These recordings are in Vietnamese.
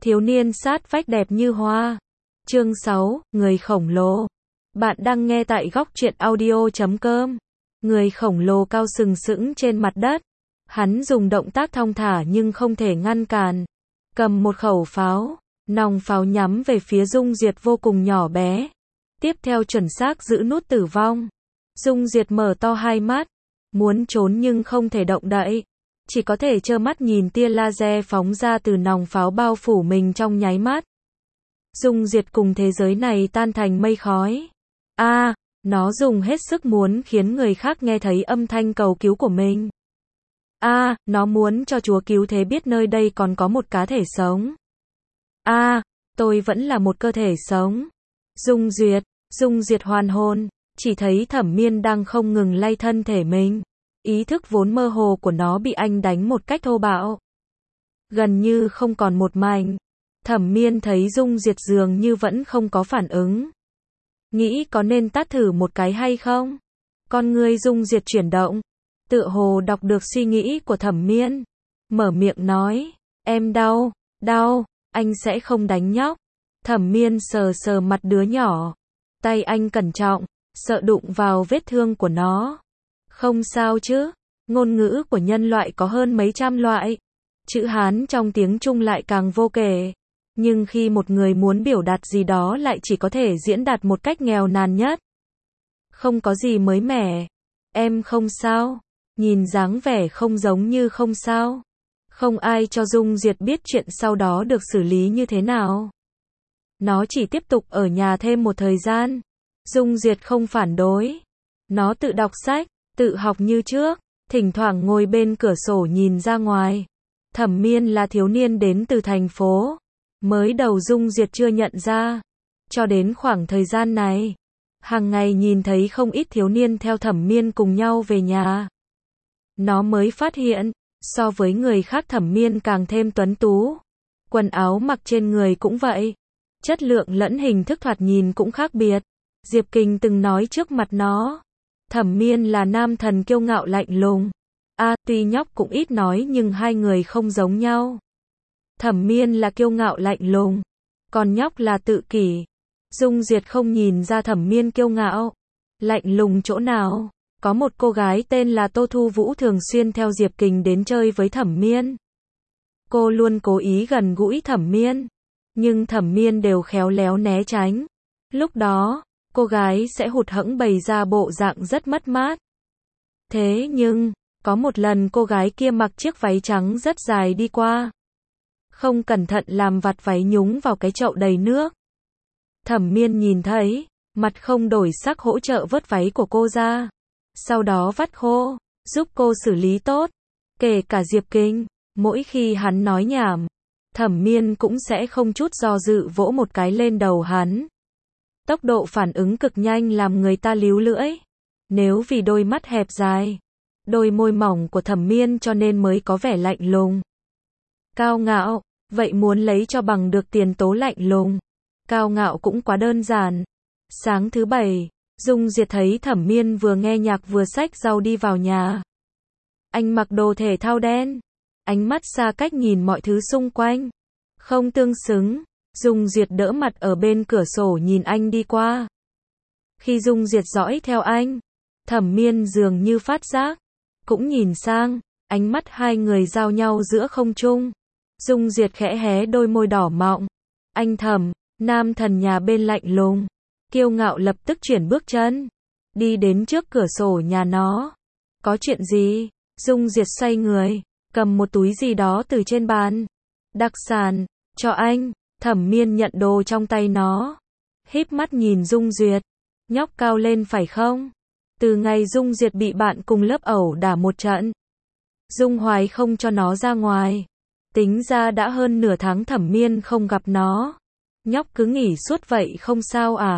Thiếu niên sát vách đẹp như hoa. Chương 6, người khổng lồ. Bạn đang nghe tại góc truyện audio.com. Người khổng lồ cao sừng sững trên mặt đất. Hắn dùng động tác thong thả nhưng không thể ngăn cản. Cầm một khẩu pháo, nòng pháo nhắm về phía Dung Diệt vô cùng nhỏ bé. Tiếp theo chuẩn xác giữ nút tử vong. Dung Diệt mở to hai mắt, muốn trốn nhưng không thể động đậy. Chỉ có thể trơ mắt nhìn tia laser phóng ra từ nòng pháo bao phủ mình trong nháy mắt. Dung Diệt cùng thế giới này tan thành mây khói. Nó dùng hết sức muốn khiến người khác nghe thấy âm thanh cầu cứu của mình. Nó muốn cho Chúa cứu thế biết nơi đây còn có một cá thể sống. Tôi vẫn là một cơ thể sống. Dung Diệt hoàn hồn, chỉ thấy Thẩm Miên đang không ngừng lay thân thể mình. Ý thức vốn mơ hồ của nó bị anh đánh một cách thô bạo. Gần như không còn một mảnh. Thẩm Miên thấy Dung Diệt dường như vẫn không có phản ứng. Nghĩ có nên tát thử một cái hay không? Con ngươi Dung Diệt chuyển động. Tựa hồ đọc được suy nghĩ của Thẩm Miên. Mở miệng nói, em đau, anh sẽ không đánh nhóc. Thẩm Miên sờ sờ mặt đứa nhỏ. Tay anh cẩn trọng, sợ đụng vào vết thương của nó. Không sao chứ, ngôn ngữ của nhân loại có hơn mấy trăm loại. Chữ Hán trong tiếng Trung lại càng vô kể. Nhưng khi một người muốn biểu đạt gì đó lại chỉ có thể diễn đạt một cách nghèo nàn nhất. Không có gì mới mẻ. Em không sao. Nhìn dáng vẻ không giống như không sao. Không ai cho Dung Diệt biết chuyện sau đó được xử lý như thế nào. Nó chỉ tiếp tục ở nhà thêm một thời gian. Dung Diệt không phản đối. Nó tự đọc sách, tự học như trước, thỉnh thoảng ngồi bên cửa sổ nhìn ra ngoài. Thẩm Miên là thiếu niên đến từ thành phố. Mới đầu Dung Diệt chưa nhận ra. Cho đến khoảng thời gian này, hàng ngày nhìn thấy không ít thiếu niên theo Thẩm Miên cùng nhau về nhà. Nó mới phát hiện, so với người khác Thẩm Miên càng thêm tuấn tú. Quần áo mặc trên người cũng vậy. Chất lượng lẫn hình thức thoạt nhìn cũng khác biệt. Diệp Kình từng nói trước mặt nó. Thẩm Miên là nam thần kiêu ngạo lạnh lùng. Tuy nhóc cũng ít nói nhưng hai người không giống nhau. Thẩm Miên là kiêu ngạo lạnh lùng, còn nhóc là tự kỷ. Dung Diệt không nhìn ra Thẩm Miên kiêu ngạo, lạnh lùng chỗ nào. Có một cô gái tên là Tô Thu Vũ thường xuyên theo Diệp Kình đến chơi với Thẩm Miên. Cô luôn cố ý gần gũi Thẩm Miên, nhưng Thẩm Miên đều khéo léo né tránh. Lúc đó, cô gái sẽ hụt hẫng bày ra bộ dạng rất mất mát. Thế nhưng, có một lần cô gái kia mặc chiếc váy trắng rất dài đi qua. Không cẩn thận làm vạt váy nhúng vào cái chậu đầy nước. Thẩm Miên nhìn thấy, mặt không đổi sắc hỗ trợ vớt váy của cô ra. Sau đó vắt khô, giúp cô xử lý tốt. Kể cả Diệp Kình, mỗi khi hắn nói nhảm, Thẩm Miên cũng sẽ không chút do dự vỗ một cái lên đầu hắn. Tốc độ phản ứng cực nhanh làm người ta líu lưỡi. Nếu vì đôi mắt hẹp dài, đôi môi mỏng của Thẩm Miên cho nên mới có vẻ lạnh lùng. Cao ngạo, vậy muốn lấy cho bằng được tiền tố lạnh lùng. Cao ngạo cũng quá đơn giản. Sáng thứ Bảy, Dung Diệt thấy Thẩm Miên vừa nghe nhạc vừa xách rau đi vào nhà. Anh mặc đồ thể thao đen. Ánh mắt xa cách nhìn mọi thứ xung quanh. Không tương xứng. Dung Diệt đỡ mặt ở bên cửa sổ nhìn anh đi qua. Khi Dung Diệt dõi theo anh, Thẩm Miên dường như phát giác. Cũng nhìn sang, ánh mắt hai người giao nhau giữa không trung. Dung Diệt khẽ hé đôi môi đỏ mọng. Anh Thẩm, nam thần nhà bên lạnh lùng, kiêu ngạo lập tức chuyển bước chân. Đi đến trước cửa sổ nhà nó. Có chuyện gì? Dung Diệt xoay người, cầm một túi gì đó từ trên bàn. Đặc sản, cho anh. Thẩm Miên nhận đồ trong tay nó. Híp mắt nhìn Dung Diệt. Nhóc cao lên phải không? Từ ngày Dung Diệt bị bạn cùng lớp ẩu đả một trận, Dung Hoài không cho nó ra ngoài. Tính ra đã hơn nửa tháng Thẩm Miên không gặp nó. Nhóc cứ nghỉ suốt vậy không sao à?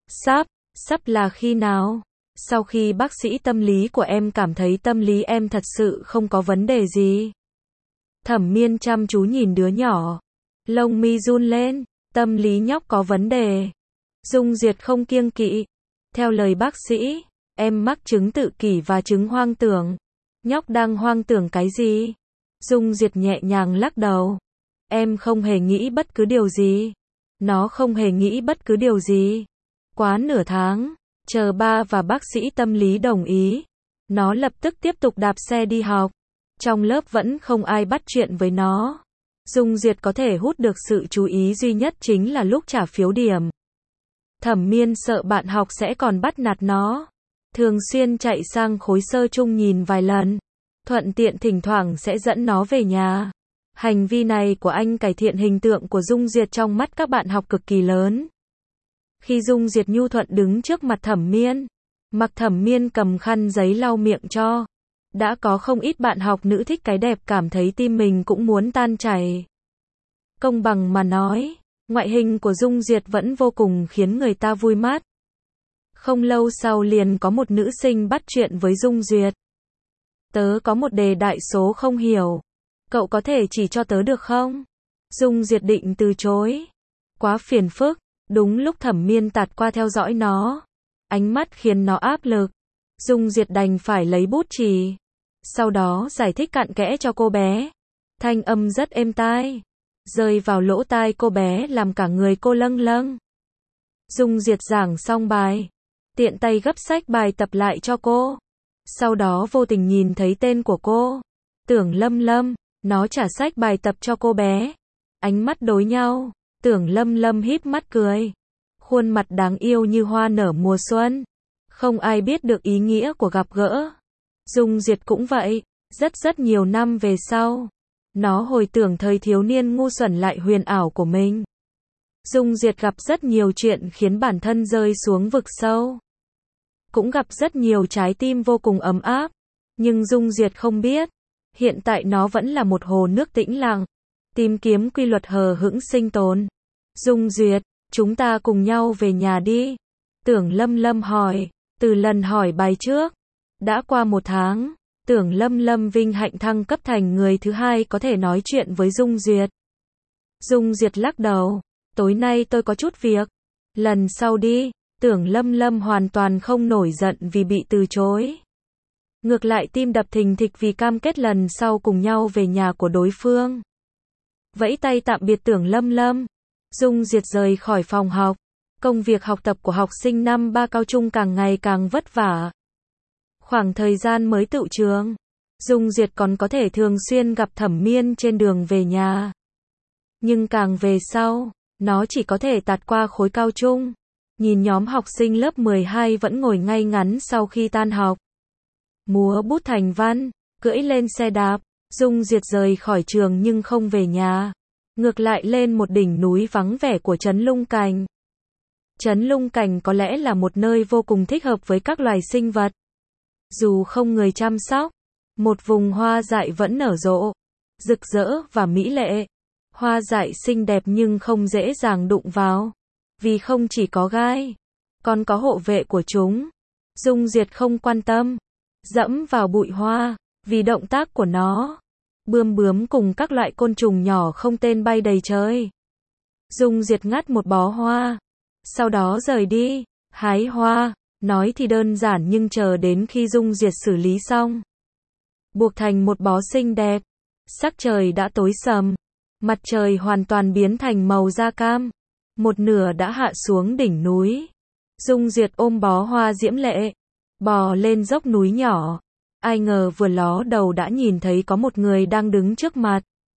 Sắp là khi nào? Sau khi bác sĩ tâm lý của em cảm thấy tâm lý em thật sự không có vấn đề gì. Thẩm Miên chăm chú nhìn đứa nhỏ. Lông mi run lên. Tâm lý nhóc có vấn đề. Dung Diệt không kiêng kỵ. Theo lời bác sĩ, em mắc chứng tự kỷ và chứng hoang tưởng. Nhóc đang hoang tưởng cái gì? Dung Diệt nhẹ nhàng lắc đầu. Em không hề nghĩ bất cứ điều gì. Nó không hề nghĩ bất cứ điều gì. Quá nửa tháng, chờ ba và bác sĩ tâm lý đồng ý, nó lập tức tiếp tục đạp xe đi học. Trong lớp vẫn không ai bắt chuyện với nó. Dung Duyệt có thể hút được sự chú ý duy nhất chính là lúc trả phiếu điểm. Thẩm Miên sợ bạn học sẽ còn bắt nạt nó. Thường xuyên chạy sang khối sơ chung nhìn vài lần. Thuận tiện thỉnh thoảng sẽ dẫn nó về nhà. Hành vi này của anh cải thiện hình tượng của Dung Duyệt trong mắt các bạn học cực kỳ lớn. Khi Dung Duyệt nhu thuận đứng trước mặt Thẩm Miên, mặc Thẩm Miên cầm khăn giấy lau miệng cho, đã có không ít bạn học nữ thích cái đẹp cảm thấy tim mình cũng muốn tan chảy. Công bằng mà nói, ngoại hình của Dung Duyệt vẫn vô cùng khiến người ta vui mắt. Không lâu sau liền có một nữ sinh bắt chuyện với Dung Duyệt. Tớ có một đề đại số không hiểu. Cậu có thể chỉ cho tớ được không? Dung Duyệt định từ chối. Quá phiền phức. Đúng lúc Thẩm Miên tạt qua theo dõi nó. Ánh mắt khiến nó áp lực. Dung Duyệt đành phải lấy bút chì. Sau đó giải thích cặn kẽ cho cô bé. Thanh âm rất êm tai. Rơi vào lỗ tai cô bé làm cả người cô lâng lâng. Dung Duyệt giảng xong bài. Tiện tay gấp sách bài tập lại cho cô. Sau đó vô tình nhìn thấy tên của cô. Tưởng Lâm Lâm. Nó trả sách bài tập cho cô bé. Ánh mắt đối nhau. Tưởng Lâm Lâm híp mắt cười. Khuôn mặt đáng yêu như hoa nở mùa xuân. Không ai biết được ý nghĩa của gặp gỡ. Dung Duyệt cũng vậy. Rất nhiều năm về sau. Nó hồi tưởng thời thiếu niên ngu xuẩn lại huyền ảo của mình. Dung Duyệt gặp rất nhiều chuyện khiến bản thân rơi xuống vực sâu. Cũng gặp rất nhiều trái tim vô cùng ấm áp. Nhưng Dung Duyệt không biết. Hiện tại nó vẫn là một hồ nước tĩnh lặng. Tìm kiếm quy luật hờ hững sinh tồn. Dung Duyệt, chúng ta cùng nhau về nhà đi. Tưởng Lâm Lâm hỏi. Từ lần hỏi bài trước. Đã qua 1 tháng. Tưởng Lâm Lâm vinh hạnh thăng cấp thành người thứ 2 có thể nói chuyện với Dung Duyệt. Dung Duyệt lắc đầu. Tối nay tôi có chút việc. Lần sau đi. Tưởng Lâm Lâm hoàn toàn không nổi giận vì bị từ chối. Ngược lại tim đập thình thịch vì cam kết lần sau cùng nhau về nhà của đối phương. Vẫy tay tạm biệt Tưởng Lâm Lâm. Dung Duyệt rời khỏi phòng học. Công việc học tập của học sinh năm 3 cao trung càng ngày càng vất vả. Khoảng thời gian mới tựu trường, Dung Duyệt còn có thể thường xuyên gặp Thẩm Miên trên đường về nhà. Nhưng càng về sau, nó chỉ có thể tạt qua khối cao trung. Nhìn nhóm học sinh lớp 12 vẫn ngồi ngay ngắn sau khi tan học. Múa bút thành văn, cưỡi lên xe đạp, Dung Duyệt rời khỏi trường nhưng không về nhà. Ngược lại lên một đỉnh núi vắng vẻ của trấn Lung Cành. Trấn Lung Cành có lẽ là một nơi vô cùng thích hợp với các loài sinh vật. Dù không người chăm sóc, một vùng hoa dại vẫn nở rộ, rực rỡ và mỹ lệ. Hoa dại xinh đẹp nhưng không dễ dàng đụng vào, vì không chỉ có gai, còn có hộ vệ của chúng. Dung Duyệt không quan tâm, dẫm vào bụi hoa, vì động tác của nó. Bươm bướm cùng các loại côn trùng nhỏ không tên bay đầy trời. Dung Duyệt ngắt một bó hoa, sau đó rời đi, hái hoa. Nói thì đơn giản nhưng chờ đến khi Dung Duyệt xử lý xong, buộc thành một bó xinh đẹp. Sắc trời đã tối sầm, mặt trời hoàn toàn biến thành màu da cam, một nửa đã hạ xuống đỉnh núi. Dung Duyệt ôm bó hoa diễm lệ, bò lên dốc núi nhỏ. Ai ngờ vừa ló đầu đã nhìn thấy có một người đang đứng trước mặt.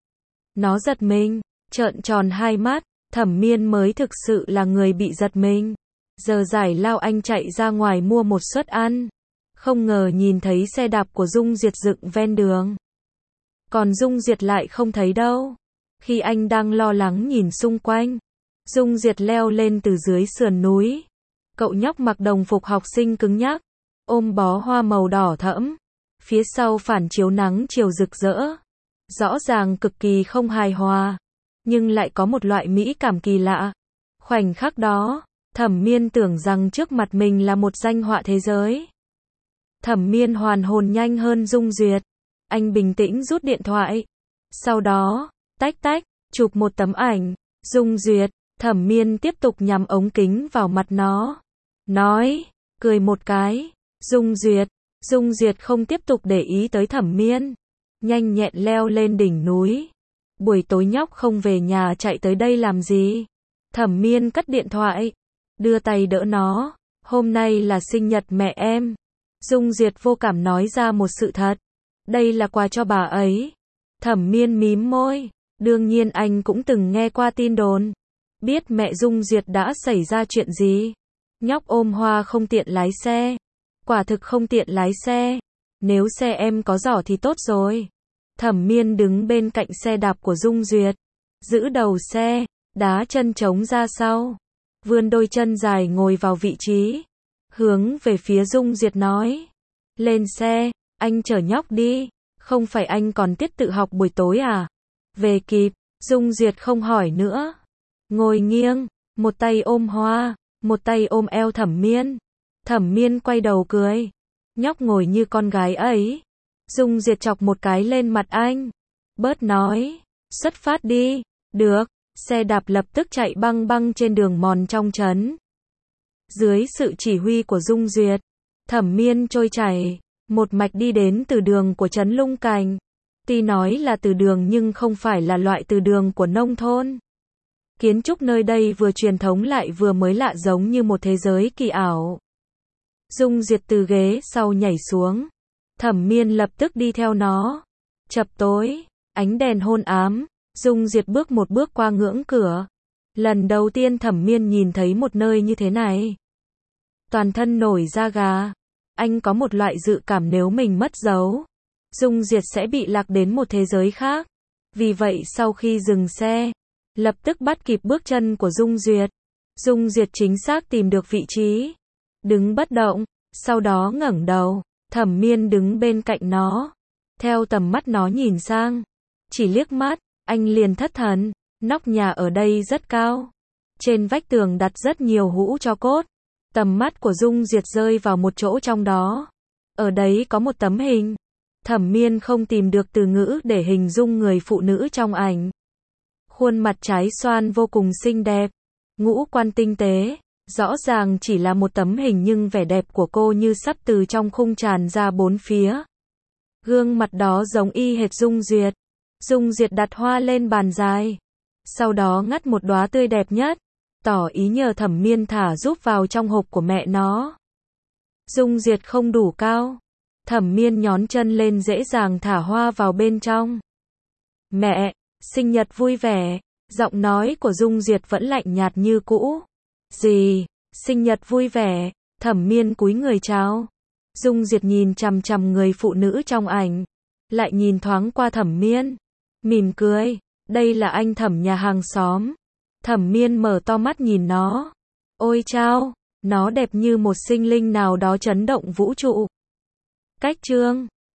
Nó giật mình, trợn tròn hai mắt. Thẩm Miên mới thực sự là người bị giật mình. Giờ giải lao anh chạy ra ngoài mua một suất ăn. Không ngờ nhìn thấy xe đạp của Dung Duyệt dựng ven đường. Còn Dung Duyệt lại không thấy đâu. Khi anh đang lo lắng nhìn xung quanh, Dung Duyệt leo lên từ dưới sườn núi. Cậu nhóc mặc đồng phục học sinh cứng nhắc, ôm bó hoa màu đỏ thẫm. Phía sau phản chiếu nắng chiều rực rỡ. Rõ ràng cực kỳ không hài hòa, nhưng lại có một loại mỹ cảm kỳ lạ. Khoảnh khắc đó, Thẩm Miên tưởng rằng trước mặt mình là một danh họa thế giới. Thẩm Miên hoàn hồn nhanh hơn Dung Duyệt. Anh bình tĩnh rút điện thoại. Sau đó, tách tách, chụp một tấm ảnh. Dung Duyệt, Thẩm Miên tiếp tục nhắm ống kính vào mặt nó. Nói, cười một cái. Dung Duyệt không tiếp tục để ý tới Thẩm Miên. Nhanh nhẹn leo lên đỉnh núi. Buổi tối nhóc không về nhà chạy tới đây làm gì? Thẩm Miên cất điện thoại, đưa tay đỡ nó. Hôm nay là sinh nhật mẹ em. Dung Duyệt vô cảm nói ra một sự thật. Đây là quà cho bà ấy. Thẩm Miên mím môi. Đương nhiên anh cũng từng nghe qua tin đồn. Biết mẹ Dung Duyệt đã xảy ra chuyện gì. Nhóc ôm hoa không tiện lái xe. Quả thực không tiện lái xe. Nếu xe em có giỏ thì tốt rồi. Thẩm Miên đứng bên cạnh xe đạp của Dung Duyệt. Giữ đầu xe, đá chân trống ra sau. Vươn đôi chân dài ngồi vào vị trí. Hướng về phía Dung Duyệt nói. Lên xe, anh chở nhóc đi. Không phải anh còn tiết tự học buổi tối à? Về kịp, Dung Duyệt không hỏi nữa. Ngồi nghiêng, một tay ôm hoa, một tay ôm eo Thẩm Miên. Thẩm Miên quay đầu cười. Nhóc ngồi như con gái ấy. Dung Duyệt chọc một cái lên mặt anh. Bớt nói. Xuất phát đi. Được. Xe đạp lập tức chạy băng băng trên đường mòn trong trấn. Dưới sự chỉ huy của Dung Duyệt, Thẩm Miên trôi chảy, một mạch đi đến từ đường của trấn Lung Cành. Tuy nói là từ đường nhưng không phải là loại từ đường của nông thôn. Kiến trúc nơi đây vừa truyền thống lại vừa mới lạ giống như một thế giới kỳ ảo. Dung Duyệt từ ghế sau nhảy xuống. Thẩm Miên lập tức đi theo nó. Chập tối, ánh đèn hôn ám, Dung Duyệt bước một bước qua ngưỡng cửa. Lần đầu tiên Thẩm Miên nhìn thấy một nơi như thế này. Toàn thân nổi da gà. Anh có một loại dự cảm nếu mình mất dấu, Dung Duyệt sẽ bị lạc đến một thế giới khác. Vì vậy sau khi dừng xe, lập tức bắt kịp bước chân của Dung Duyệt. Dung Duyệt chính xác tìm được vị trí. Đứng bất động, sau đó ngẩng đầu. Thẩm Miên đứng bên cạnh nó. Theo tầm mắt nó nhìn sang. Chỉ liếc mắt, anh liền thất thần. Nóc nhà ở đây rất cao. Trên vách tường đặt rất nhiều hũ tro cốt. Tầm mắt của Dung Duyệt rơi vào một chỗ trong đó. Ở đấy có một tấm hình. Thẩm Miên không tìm được từ ngữ để hình dung người phụ nữ trong ảnh. Khuôn mặt trái xoan vô cùng xinh đẹp. Ngũ quan tinh tế. Rõ ràng chỉ là một tấm hình nhưng vẻ đẹp của cô như sắp từ trong khung tràn ra bốn phía. Gương mặt đó giống y hệt Dung Duyệt. Dung Duyệt đặt hoa lên bàn dài. Sau đó ngắt một đóa tươi đẹp nhất. Tỏ ý nhờ Thẩm Miên thả giúp vào trong hộp của mẹ nó. Dung Duyệt không đủ cao. Thẩm Miên nhón chân lên dễ dàng thả hoa vào bên trong. Mẹ, sinh nhật vui vẻ. Giọng nói của Dung Duyệt vẫn lạnh nhạt như cũ. Gì, sinh nhật vui vẻ. Thẩm Miên cúi người chào. Dung Duyệt nhìn chằm chằm người phụ nữ trong ảnh. Lại nhìn thoáng qua Thẩm Miên. Mỉm cười. Đây là anh Thẩm nhà hàng xóm. Thẩm Miên mở to mắt nhìn nó. Ôi chao, nó đẹp như một sinh linh nào đó chấn động vũ trụ. Cách chương